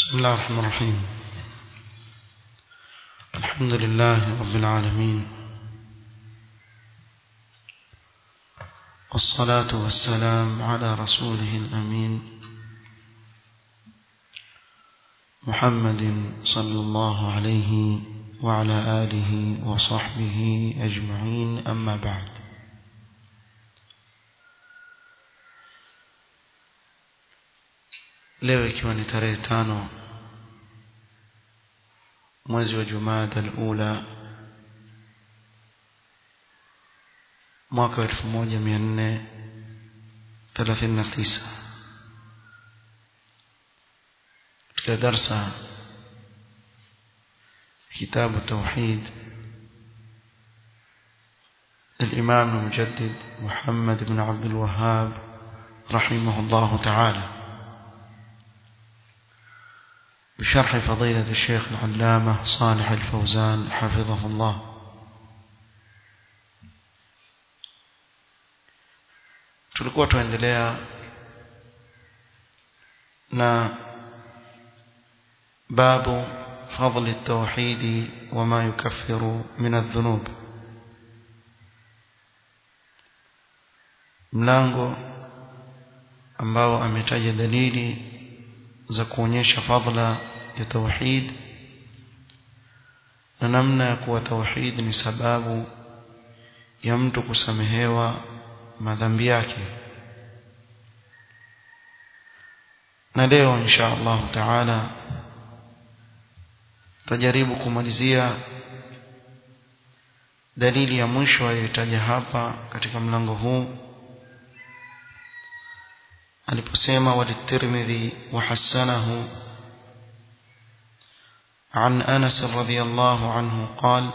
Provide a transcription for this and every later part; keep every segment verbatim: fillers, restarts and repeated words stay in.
بسم الله الرحمن الرحيم. الحمد لله رب العالمين، والصلاة والسلام على رسوله الأمين محمد صلى الله عليه وعلى آله وصحبه أجمعين، أما بعد. leo ikiwa ni tarehe tano mwezi wa Jumada al-Ula mwaka elfu moja mia nne thelathini na tisa, katika darsa kitabu tauhid للإمام المجدد محمد بن عبد الوهاب رحمه الله تعالى، بشرح فضيلة الشيخ العلامة صالح الفوزان حفظه الله. tulikuwa tuendelea na babu فضل التوحيد وما يكفر من الذنوب, mlango ambao ametaja dalili za kuonyesha fadhila ya tauhid na namna ya kuwa tauhid ni sababu ya mtu kusamehewa madhambi yake. Na leo insha Allah taala tajaribu kumalizia dalili ya mwisho aliyotaja hapa katika mlango huu aliposema walitirmidhi wa hasanahu عن أنس رضي الله عنه قال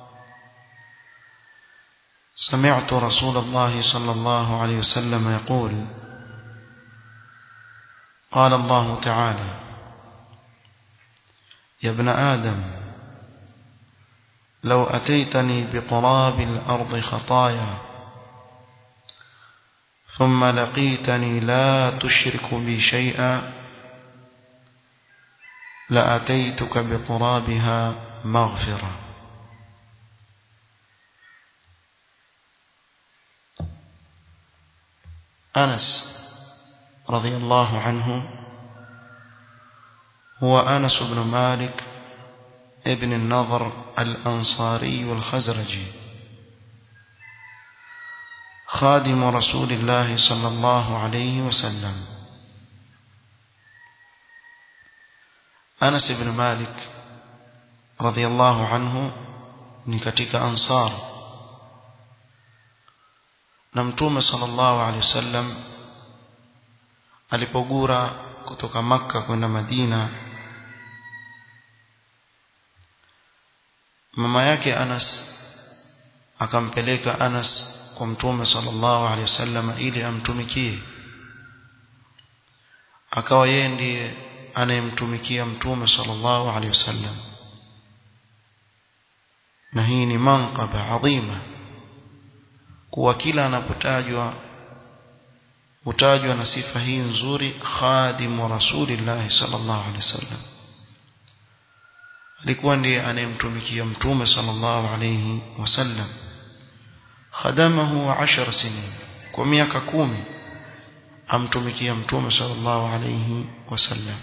سمعت رسول الله صلى الله عليه وسلم يقول قال الله تعالى يا ابن آدم لو أتيتني بقراب الأرض خطايا ثم لقيتني لا تشرك بي شيئا لأتيتك بقرابها مغفرة. أنس رضي الله عنه هو أنس بن مالك ابن النضر الأنصاري والخزرجي، خادم رسول الله صلى الله عليه وسلم. أنس بن مالك رضي الله عنه ni katika ansar, na mtume sallallahu alaihi wasallam alipogura kutoka Makka kwenda Madina, mama yake Anas akampeleka Anas kwa mtume sallallahu alaihi wasallam ili amtumikie, akawa yeye ndiye anayemtumikia mtume sallallahu alaihi wasallam. Na hii ni manqaba adhima, kuwa kila anapotajwa hutajwa na sifa hii nzuri, khadim wa rasulillah sallallahu alaihi wasallam. Alikuwa ndiye anayemtumikia mtume sallallahu alaihi wasallam, khadamahu ashara sinin, kwa miaka kumi amtumikia mtume sallallahu alaihi wasallam.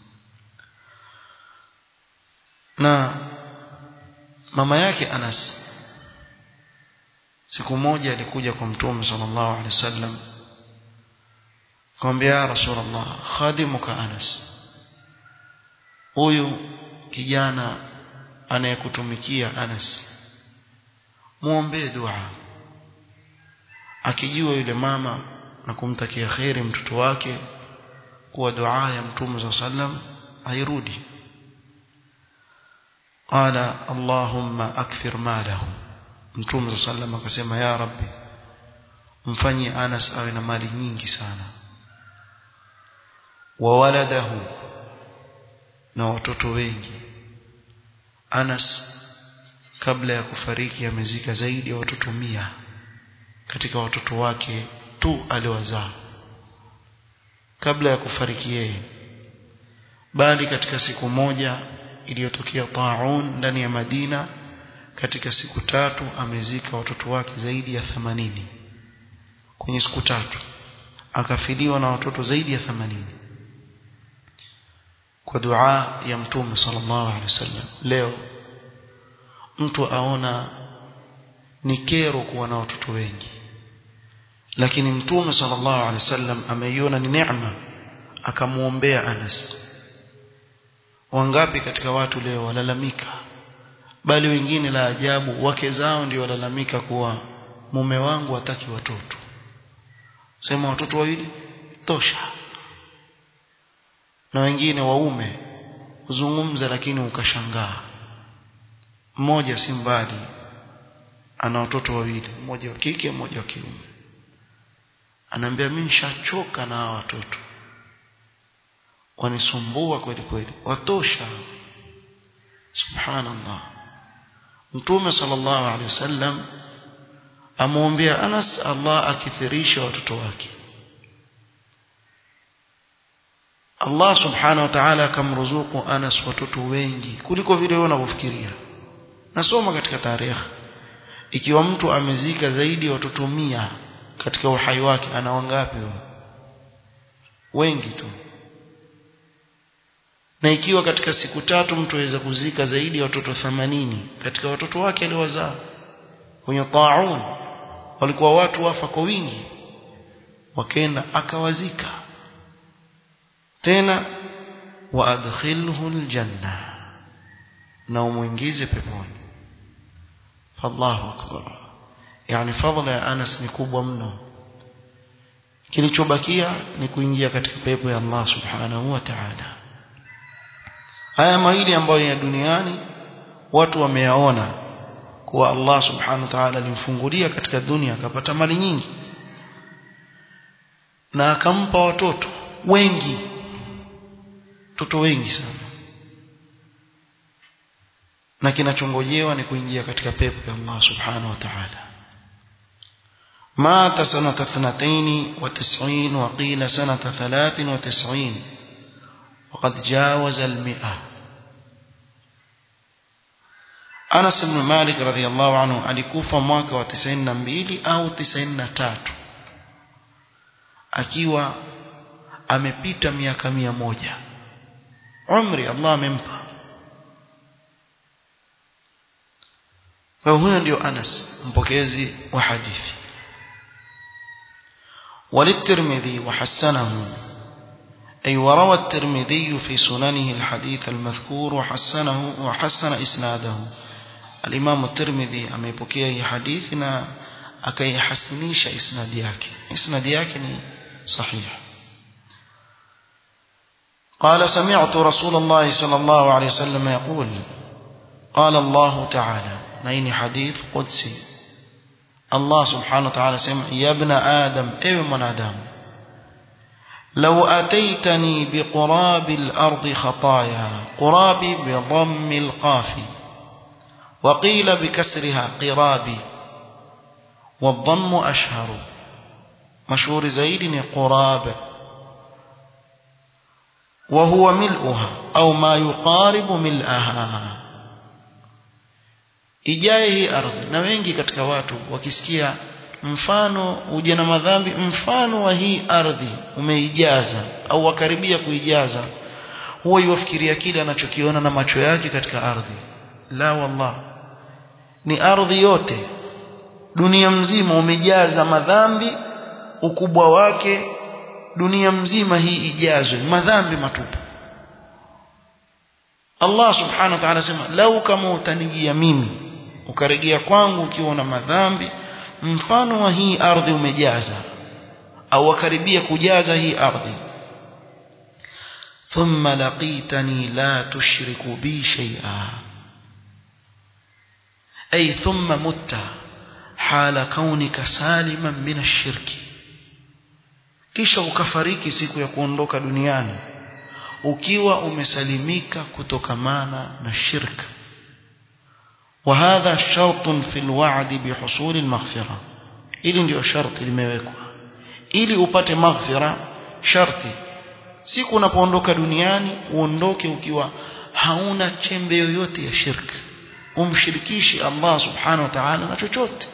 Na mama yake Anas siku moja alikuja kwa mtume sallallahu alaihi wasallam akamwambia, ya Rasulullah, khadimuka Anas, huyu kijana anayekutumikia Anas, muombe dua, akijua yule mama na kumtakia khairi mtoto wake, kuwa dua ya mtume sallallahu alaihi wasallam hairudi. Qala Allahumma akthir malahu, mtume sallallahu alaihi wasallam akasema, ya Rabbi, mfanyie Anas awe na mali nyingi sana, wa waladahu, na watoto wengi. Anas kabla ya kufariki amezika zaidi ya watoto mia katika watoto wake tu aliowazaa kabla ya kufariki yeye. bali katika siku moja iliyotokea taun ndani ya Madina, katika siku tatu amezika watoto wake zaidi ya themanini. Kwenye siku tatu akafiliwa na watoto zaidi ya themanini kwa dua ya Mtume sallallahu alaihi wasallam. Leo mtu aona ni kero kuwa na watoto wengi, lakini Mtume sallallahu alaihi wasallam ameiona ni neema, akamuombea Anas. Wangapi katika watu leo walalamika, bali wengine la ajabu wake zao ndio walalamika kuwa mume wangu hataki watoto. Sema watoto wawili tosha. Na wengine waume kuzungumza lakini ukashangaa, mmoja si mbali ana watoto wawili, mmoja wa kike mmoja wa kiume. Anaambia mimi nishachoka na hawa watoto, wanisumbua kweli kweli, watosha. Subhanallah. Mtume sallallahu alaihi wasallam amuombea Anas Allah akithirisha watoto wake. Allah subhanahu wa ta'ala akamruzuku Anas watoto wengi kuliko vile wewe unavyofikiria. Nasoma katika tarehe, ikiwa mtu amezika zaidi ya watoto mia katika uhai wake, ana wangapi? Wengi tu. Na ikiwa katika siku tatu mtu aweza kuzika zaidi ya watoto themanini katika watoto wake aliowazaa kwenye taun, walikuwa watu wafa kwa wingi, wakaenda akawazika. Tena wa adkhilhu aljanna, na umuingize peponi. Fallahu akbar. Yani fadhila ya Anas ni kubwa mno. Kilichobakia ni kuingia katika pepo ya Allah subhanahu wa ta'ala. Haya mawili ambayo ya duniani watu wameyaona kuwa Allah subhanahu wa ta'ala alimfungulia katika dunia, akapata mali nyingi na akampa watoto wengi, watoto wengi sana, na kinachongojewa ni kuingia katika pepo ya Allah subhanahu wa ta'ala. مات سنة اثنتين وتسعين وقيل سنة ثلاث وتسعين وقد جاوز المئة. أنس بن مالك رضي الله عنه alikufa mwaka wa tisini na mbili au tisini na tatu akiwa amepita miaka mia moja umri Allah amempa. Kwa huyo ndio Anas mpokezi wa hadithi. وللترمذي وحسنه أي وروى الترمذي في سننه الحديث المذكور وحسنه وحسن إسناده. الإمام الترمذي أميبكيه حديثنا أكي حسنيش إسناد ياكي إسناد ياكي صحيح. قال سمعت رسول الله صلى الله عليه وسلم يقول قال الله تعالى، نين حديث قدسي. الله سبحانه وتعالى سمع يا ابن آدم اي من آدم لو أتيتني بقراب الأرض خطايا، قرابي بضم القاف وقيل بكسرها قرابي والضم أشهر، مشهور زيد قراب وهو ملؤها أو ما يقارب ملئها. Ijaye hii ardhi. Na wengi katika watu wakisikia mfano uje na madhambi, mfano wa hii ardhi umeijaza au wakaribia kuijaza, huwa yufikiria kile anachokiona na macho yake katika ardhi. La wallah, ni ardhi yote dunia mzima umejaza madhambi, ukubwa wake dunia mzima hii ijazwe madhambi matupu. Allah subhanahu wa ta'ala sema lau kama utanijia mimi ukarejea kwangu ukiwa na madhambi mfano wa hii ardhi umejaza au wakaribia kujaza hii ardhi, thumma laqitani la tushriku bi shay'a, ay thumma mutta hala kaunika saliman min ash-shirki, kisha ukafariki siku ya kuondoka duniani ukiwa umesalimika kutokamana na shirka. وهذا شرط في الوعد بحصول المغفرة. ili ndio sharti limewekwa ili upate maghfira, sharti siku unapoondoka duniani uondoke ukiwa hauna chembe yoyote ya shirki, umshirikishi Allah subhanahu wa ta'ala na chochote.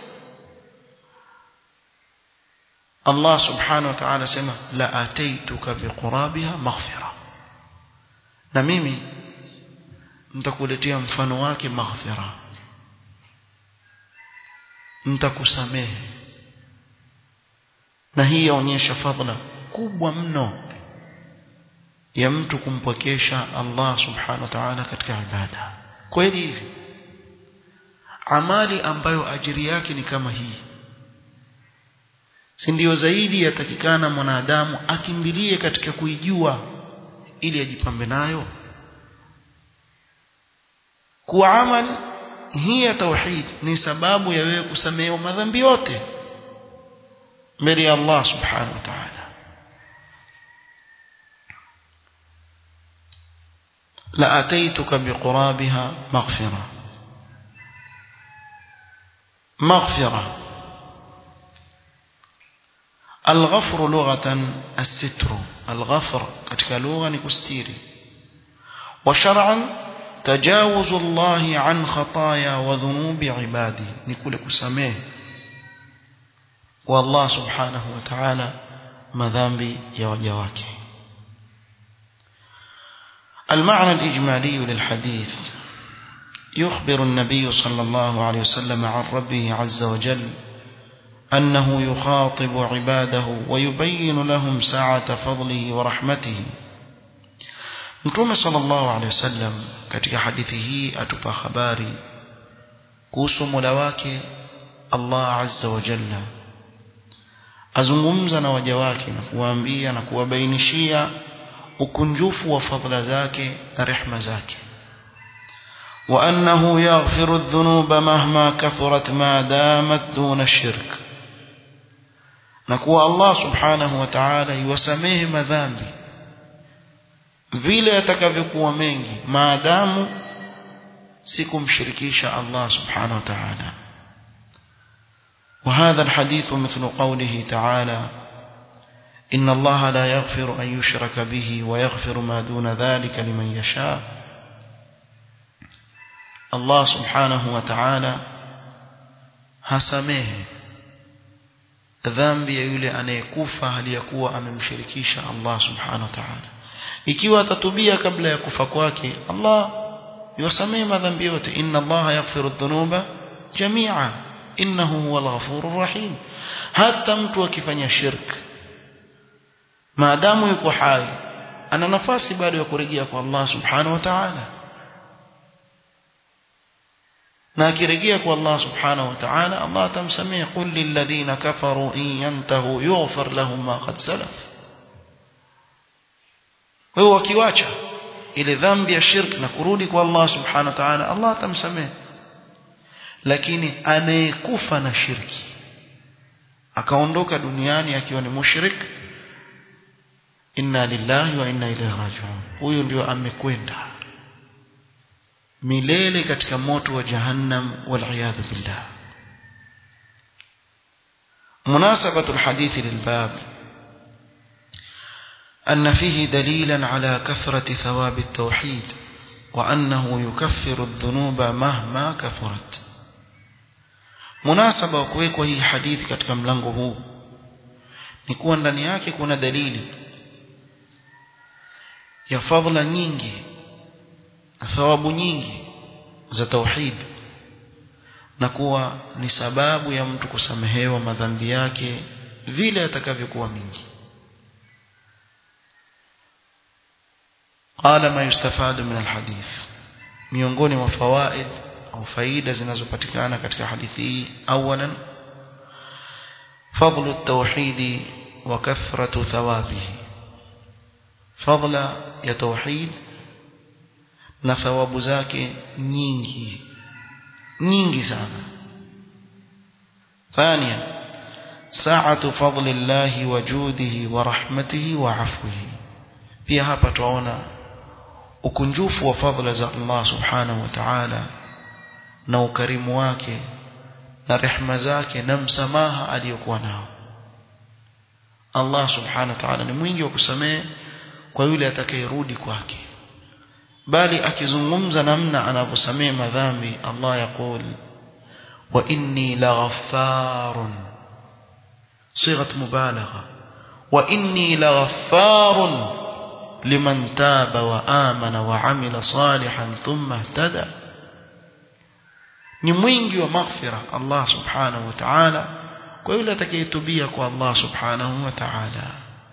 Allah subhanahu wa ta'ala sema la ataituka biqurabiha maghfira, na mimi nitakuletea mfano wake maghfira, nitakusamehe. Na hii yaonyesha fadhila kubwa mno ya mtu kumpokesha Allah subhanahu wa ta'ala katika ibada. Kweli hivi amali ambayo ajiri yake ni kama hii, si ndio zaidi yatakikana mwanadamu akimbilie katika kuijua ili ajipambe nayo? Kwa amali hii ya tauhid ni sababu ya wewe kusamehewa madhambi yote mbele ya Allah subhanahu wa ta'ala. la ataituka biqurabiha maghfira. maghfira الغفر لغة الستر. الغفر katika lugha ni kustiri, وشرعا تجاوز الله عن خطايا وذنوب عباده, ni kule kusamehe والله سبحانه وتعالى madhambi ya waja wake. المعنى الإجمالي للحديث: يخبر النبي صلى الله عليه وسلم عن ربه عز وجل أنه يخاطب عباده ويبين لهم سعة فضله ورحمته. Mtume sallallahu alayhi wasallam katika hadithi hii atupa habari kuhusu Mola wake Allah azza wa jalla, azungumza na waja wake na kuwaambia na kuwabainishia ukunjufu wa fadhila zake na rehema zake. wa annahu yaghfiru adh-dhunuba mahma kathurat ma damat duna ash-shirk, na kuwa Allah subhanahu wa ta'ala yuwasamehe madhambi vile atakavyokuwa mengi maadamu sikumshirikisha Allah subhanahu wa ta'ala. وهذا الحديث مثل قوله تعالى: إن الله لا يغفر أن يشرك به ويغفر ما دون ذلك لمن يشاء. الله سبحانه وتعالى hasamehe dhambi ya yule anayekufa hali ya kuwa amemshirikisha Allah subhanahu wa ta'ala. Ikiwa atatubia kabla ya kufa kwake, Allah yusamehe madhambi yote. inna Allah yaghfiru dhunuba jami'a innahu huwal ghafurur rahim. Hata mtu akifanya shirk, maadamu yuko hai, ana nafasi bado ya kurejea kwa Allah subhanahu wa ta'ala, na akirejea kwa Allah subhanahu wa ta'ala Allah atamsamehe. qul lil ladhina kafaru in yantahu yughfar lahum ma qad salaf. wao wakiwacha ile dhambi ya shirk na kurudi kwa Allah subhanahu wa ta'ala Allah atamsamehe. Lakini anayekufa na shirki akaondoka duniani akiwa ni mushrik, inna lillahi wa inna ilayhi raji'un, huyo ndio amekwenda milele katika moto wa jahannam wal billah. مناسبة الحديث للباب أن فيه دليلا على كثرة ثواب التوحيد وأنه يكفر الذنوب مهما كثرت. مناسبة وكويكوا هي حديث katika mlango huu ni kuwa ndani yake kuna dalili ya fadhila nyingi, thawabu nyingi za tauhid, na kuwa ni sababu ya mtu kusamehewa madhambi yake vile atakavyokuwa mingi. qala ma yustafadu min alhadith, miongoni mwa fawaid au faida zinazopatikana katika hadithi hii: awalan fadlu at-tauhid wa kathratu thawabihi, fadla ya tauhid na thawabu zake nyingi nyingi sana. ثانيا ساعة فضل الله وجوده ورحمته وعفوه. pia hapa tunaona ukunjufu wa fadhila za Allah subhanahu wa ta'ala na ukarimu wake na rehema zake na msamaha aliyokuwa nao. Allah subhanahu wa ta'ala ni mwingi wa kusamehe kwa yule atakayerudi kwake. Bali akizungumza namna anavyosamea madhambi, Allah yakul wa inni laghaffarun, sighat mubalagha, wa inni laghaffarun liman taba wa amana wa amila salihan thumma ihtada. Ni mwingi wa maghfira Allah subhanahu wa ta'ala kwa yule atakayetubia kwa Allah subhanahu wa ta'ala.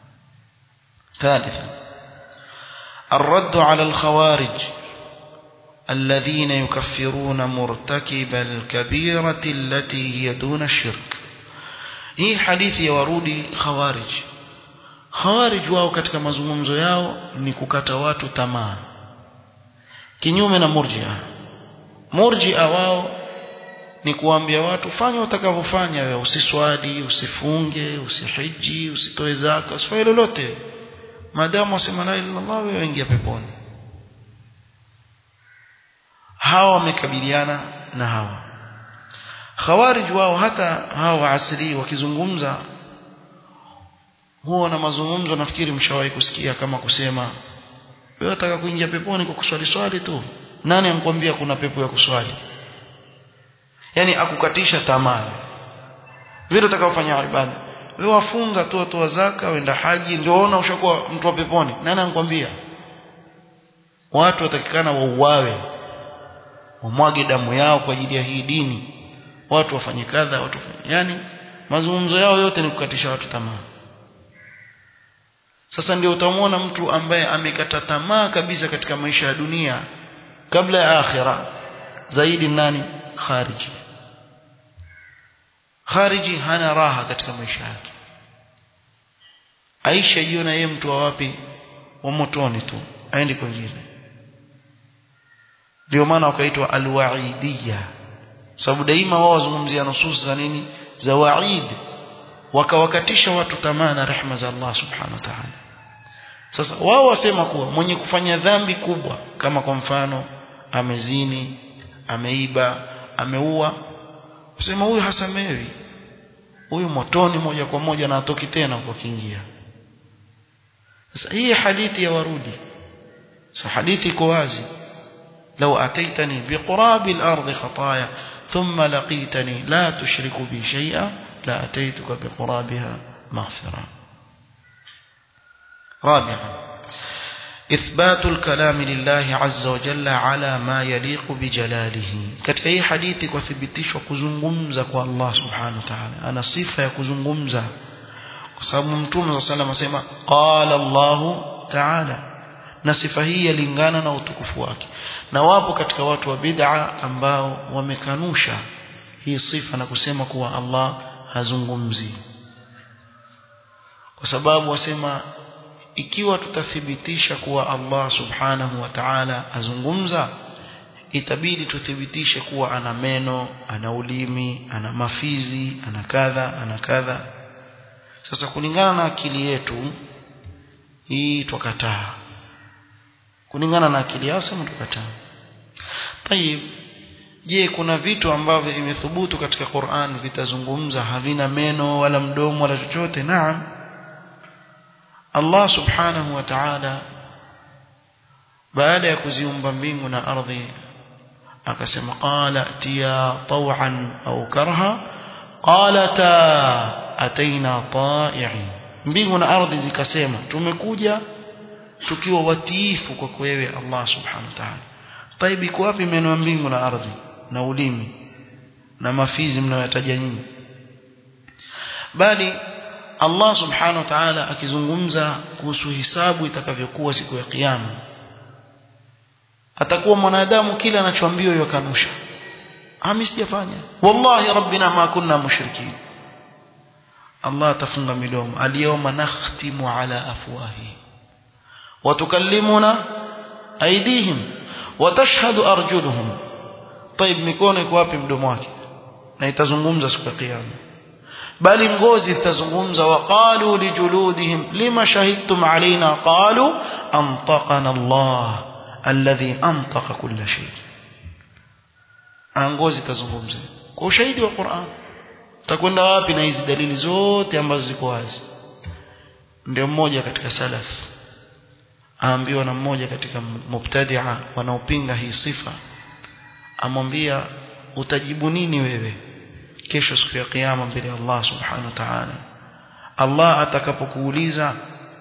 ثالثا الرد على الخوارج الذين يكفرون مرتكب الكبيرة التي هي دون الشرك. hii hadithi ya warudi khawarij. Khawarij wao katika mazungumzo yao ni kukata watu tamaa, kinyume na murji'a. Murji'a wao ni kuambia watu fanya utakavyofanya wewe, usiswali, usifunge, usihiji, usitoe zaka, usifanye lolote, maadamu wasema la ilaha illallah wewe ingia peponi. Hawa wamekabiliana na hawa khawarij wao. Hata hawa asri wakizungumza huwa na mazungumzo, nafikiri mshawahi kusikia kama kusema wewe unataka kuingia peponi kwa kuswali swali tu, nani amkwambia kuna pepo ya kuswali? Yani akukatisha tamaa. Wewe utakayofanya ibada, wewe wafunga tu, toa zaka, wenda haji, ndio unaona ushakuwa mtu wa peponi. Nani anakuambia? Watu watakikana wauawe, wamwage damu yao kwa ajili ya hii dini, watu wafanye kadha, watu wafanye. Yani mazungumzo yao yote ni kukatisha watu tamaa. Sasa ndio utamuona mtu ambaye amekata tamaa kabisa katika maisha ya dunia kabla ya akhira zaidi nani? Khariji. Khariji hana raha katika maisha yake. Aisha jiona yeye mtu wa wapi? Wa motoni tu, aende kwingine. Ndio maana wakaitwa alwaidiyya, sababu daima wao wazungumzia nusus za nini? Za waid, wakawakatisha watu tamaa na rehema za Allah subhanahu wa ta'ala. Sasa wao wasema kuwa mwenye kufanya dhambi kubwa kama kwa mfano amezini, ameiba, ameua, wasema huyu hasamewi, huyu motoni moja kwa moja na atoki tena kwa kiingia. Sasa hii hadithi ya warudi, sasa hadithi iko wazi, law ataitani biqurabi al-ardh khataaya thumma laqitani la tushriku bi shay'a la ataituka biqurabiha maghfira. رابعا إثبات الكلام لله عز وجل على ما يليق بجلاله. katika hii hadithi kwa thibitisho kuzungumza kwa Allah subhanahu wa ta'ala, ana sifa ya kuzungumza, kwa sababu Mtume صلى الله عليه وسلم asema qala Allah ta'ala, na sifa hii yalingana na utukufu wake. Na wapo katika watu wa bid'a ambao wamekanusha hii sifa na kusema kuwa Allah hazungumzi, kwa sababu wasema ikiwa tutathibitisha kuwa Allah subhanahu wa ta'ala azungumza, itabidi tuthibitishe kuwa ana meno, ana ulimi, ana mafizi, ana kadha, ana kadha. Sasa kulingana na akili yetu hii tukataa, kulingana na akili yao sema tukataa. Tayeb, je, kuna vitu ambavyo vimethubutu katika Qur'an vitazungumza havina meno wala mdomo wala chochote? Naam. Allah subhanahu wa ta'ala baada ya kuziumba mbingu na ardhi akasema qala tiya taw'an au karha qalata ataina ta'i'in. Mbingu na ardhi zikasema tumekuja tukiwa watiifu kwa wewe Allah subhanahu wa ta'ala. Taibi iko wapi meno ya mbingu na ardhi na ulimi na mafizi mnayotaja nyinyi? Bali Allah subhanahu wa ta'ala akizungumza kuhusu hisabu itakavyokuwa siku ya kiyama, atakuwa mwanadamu kila anachoambiwa yakanusha, ami sijafanya, wallahi rabbina ma kunna mushrikin. Allah atafunga midomo, al-yawma nakhtimu ala afwahi wa tukallimuna aydihim wa tashhadu arjuluhum. Taib, mikono iko wapi? Mdomo wake, na itazungumza siku ya kiyama. bali ngozi zitazungumza, waqalu lijuludihim lima shahidtum alaina qalu antaqana Allah alladhi antaqa kulla shay. Ngozi zitazungumza kwa ushahidi wa Qur'an. Utakwenda wapi na hizi dalili zote ambazo ziko wazi? Ndio mmoja katika salaf aambiwa na mmoja katika mubtadi'a wanaopinga hii sifa, amwambia utajibu nini wewe kesho siku ya kiyama mbele ya Allah subhanahu wa ta'ala? Allah atakapokuuliza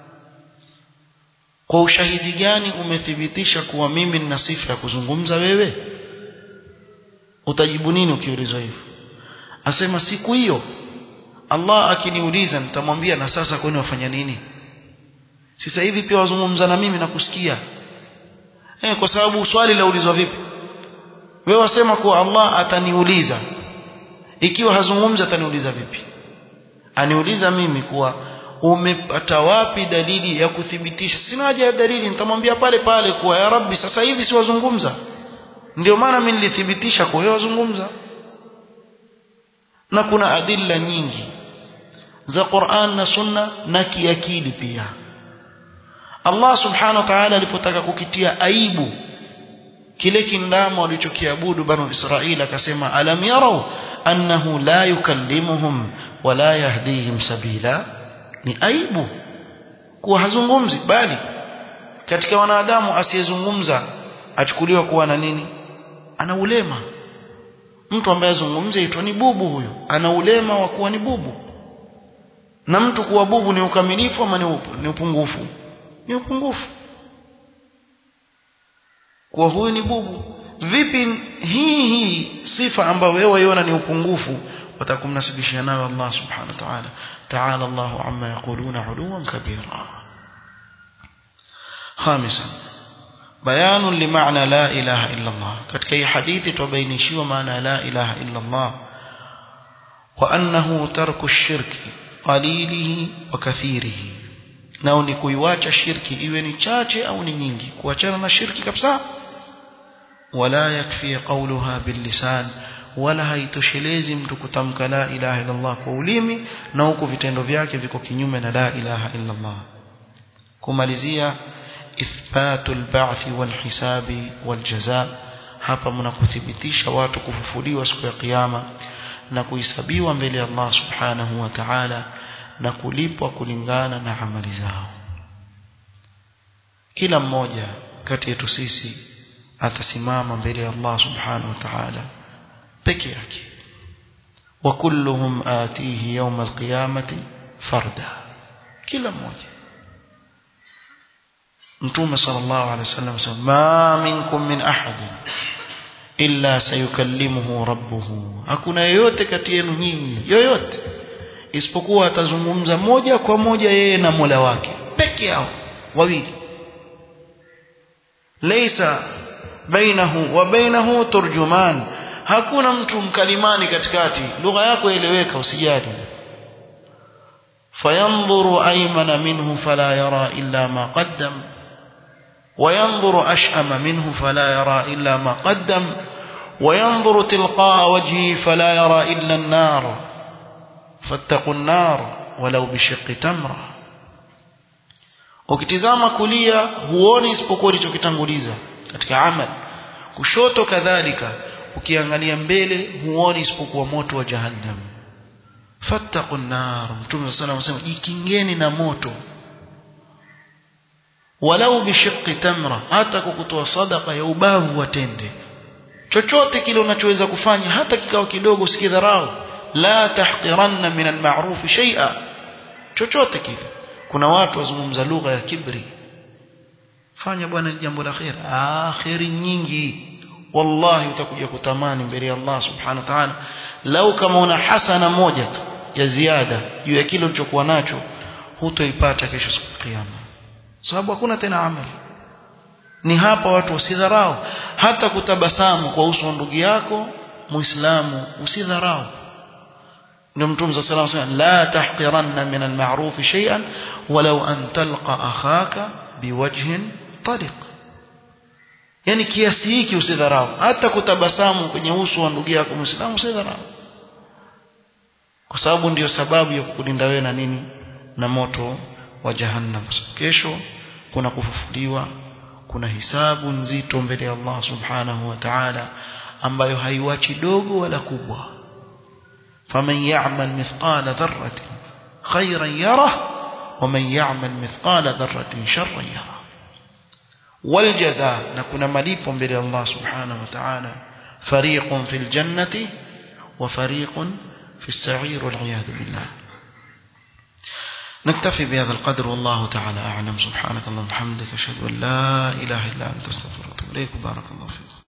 kwa ushahidi gani umethibitisha kuwa mimi nina sifa ya kuzungumza wewe, utajibu nini ukiulizwa hivyo? Asema siku hiyo Allah akiniuliza nitamwambia na sasa kwani wafanya nini? Sasa hivi pia wazungumza na mimi na kusikia. Eh, kwa sababu swali laulizwa vipi? Wewe wasema kuwa Allah ataniuliza. Ikiwa hazungumza ataniuliza vipi? Aniuliza mimi kuwa umepata wapi dalili ya kuthibitisha? Sina haja ya dalili, nitamwambia pale pale kuwa ya Rabbi sasa hivi si wazungumza. Ndio maana mimi nilithibitisha kwa wewe wazungumza. Na kuna adilla nyingi za Qur'an na Sunna na kiakili pia. Allah subhanahu wa ta'ala alipotaka kukitia aibu kile kindamo walichokiabudu banu Israila, akasema alam yarau annahu la yukallimuhum wala yahdihim sabila. Ni aibu kuwa hazungumzi, bali katika wanadamu asiyezungumza achukuliwa kuwa na nini? Ana ulema. Mtu ambaye azungumza aitwa ni bubu, huyo ana ulema wa kuwa ni bubu. Na mtu kuwa bubu ni ukamilifu ama ni upungufu? Ni upungufu. Kwa huyu ni bubu. Vipi hii hii sifa ambayo wewe waiona ni upungufu watakumnasibishia nayo Allah subhanahu wa ta'ala? Ta'ala Allahu amma yaquluna 'uluwan kabira. Khamisa, bayanu limaana la ilaha illa Allah. Katika hii hadithi tubainishiwa maana la ilaha illa Allah, wa annahu tarku ash-shirki qalilihi wa kathirihi. Nao ni kuiacha shirki iwe ni chache au ni nyingi, kuachana na shirki kabisa. Wala yakfi qawluha bil lisan, wala haitoshelezi mtu kutamka la ilaha illa Allah kwa ulimi na huko vitendo vyake viko kinyume na la ilaha illa Allah. Kumalizia ithbatul ba'thi wal hisabi wal jazaa. Hapa mnakuthibitisha watu kufufuliwa siku ya kiyama na kuhesabiwa mbele ya Allah subhanahu wa ta'ala na kulipwa kulingana na amali zao. Kila mmoja kati yetu sisi atasimama mbele ya Allah subhanahu wa ta'ala peke yake. Wa kulluhum atihi yawm alqiyamati farda. Kila mmoja. Mtume sallallahu alaihi wasallam asema ma minkum min ahadin illa sayukallimuhu rabbuhu. Hakuna yeyote kati yenu nyinyi yoyote isipokuwa atazungumza moja kwa moja yeye na Mola wake peke yao wawili. Laysa bainahu wa bainahu turjuman. Hakuna mtu mkalimani katikati, lugha yako ieleweka, usijali. Fayanzuru aymana minhu fala yara illa ma qaddam وينظر أشأم منه فلا يرى إلا ما قدم وينظر تلقاء وجهه فلا يرى إلا النار فاتقوا النار ولو بشق تمرة. ukitizama kulia huoni isipokuwa ulichokitanguliza katika amali, kushoto kadhalika ukiangalia mbele huoni isipokuwa moto wa jahannam. fattaqun nar. Mtume sallallahu alayhi wasallam jikingeni na moto, walau bishiqqi tamra, hata kukutoa sadaqa ya ubavu wa tende. Chochote kile unachoweza kufanya hata kikao kidogo usikidharau. La tahqiranna min al-ma'ruf shay'a. Chochote kile. Kuna watu wazungumza lugha ya kibri. Fanya bwana jambo la khair, ah khairi nyingi wallahi utakuja kutamani mbele ya Allah subhanahu wa ta'ala. Lau kama una hasana moja tu ya ziada juu ya kile ulichokuwa nacho hutoipata kesho siku ya kiyama, sababu hakuna tena amali. Ni hapa watu wasidharau hata kutabasamu kwa uso wa ndugu yako muislamu, usidharau. ndio Mtume صلى الله عليه وسلم la tahqiranna min al-ma'ruf shay'an walau an talqa akhaka biwajhin tariq. yani kiasi hiki usidharau, hata kutabasamu kwenye uso wa ndugu yako muislamu usidharau, kwa sababu ndio sababu ya kukulinda wewe na nini, na moto wa jahannam. Kesho kuna kufufuliwa, kuna hisabu nzito mbele ya Allah subhanahu wa ta'ala ambayo haiwachi dogo wala kubwa. faman ya'mal mithqala dharratin khayran yarah wa man ya'mal mithqala dharratin sharran yarah. والجزاء نكون مليب بل الله سبحانه وتعالى فريق في الجنة وفريق في السعير والعياذ بالله. نكتفي بهذا القدر والله تعالى أعلم. سبحانك اللهم وبحمدك أشهد أن لا إله إلا أنت أستغفرك وأتوب إليك. بارك الله فيك.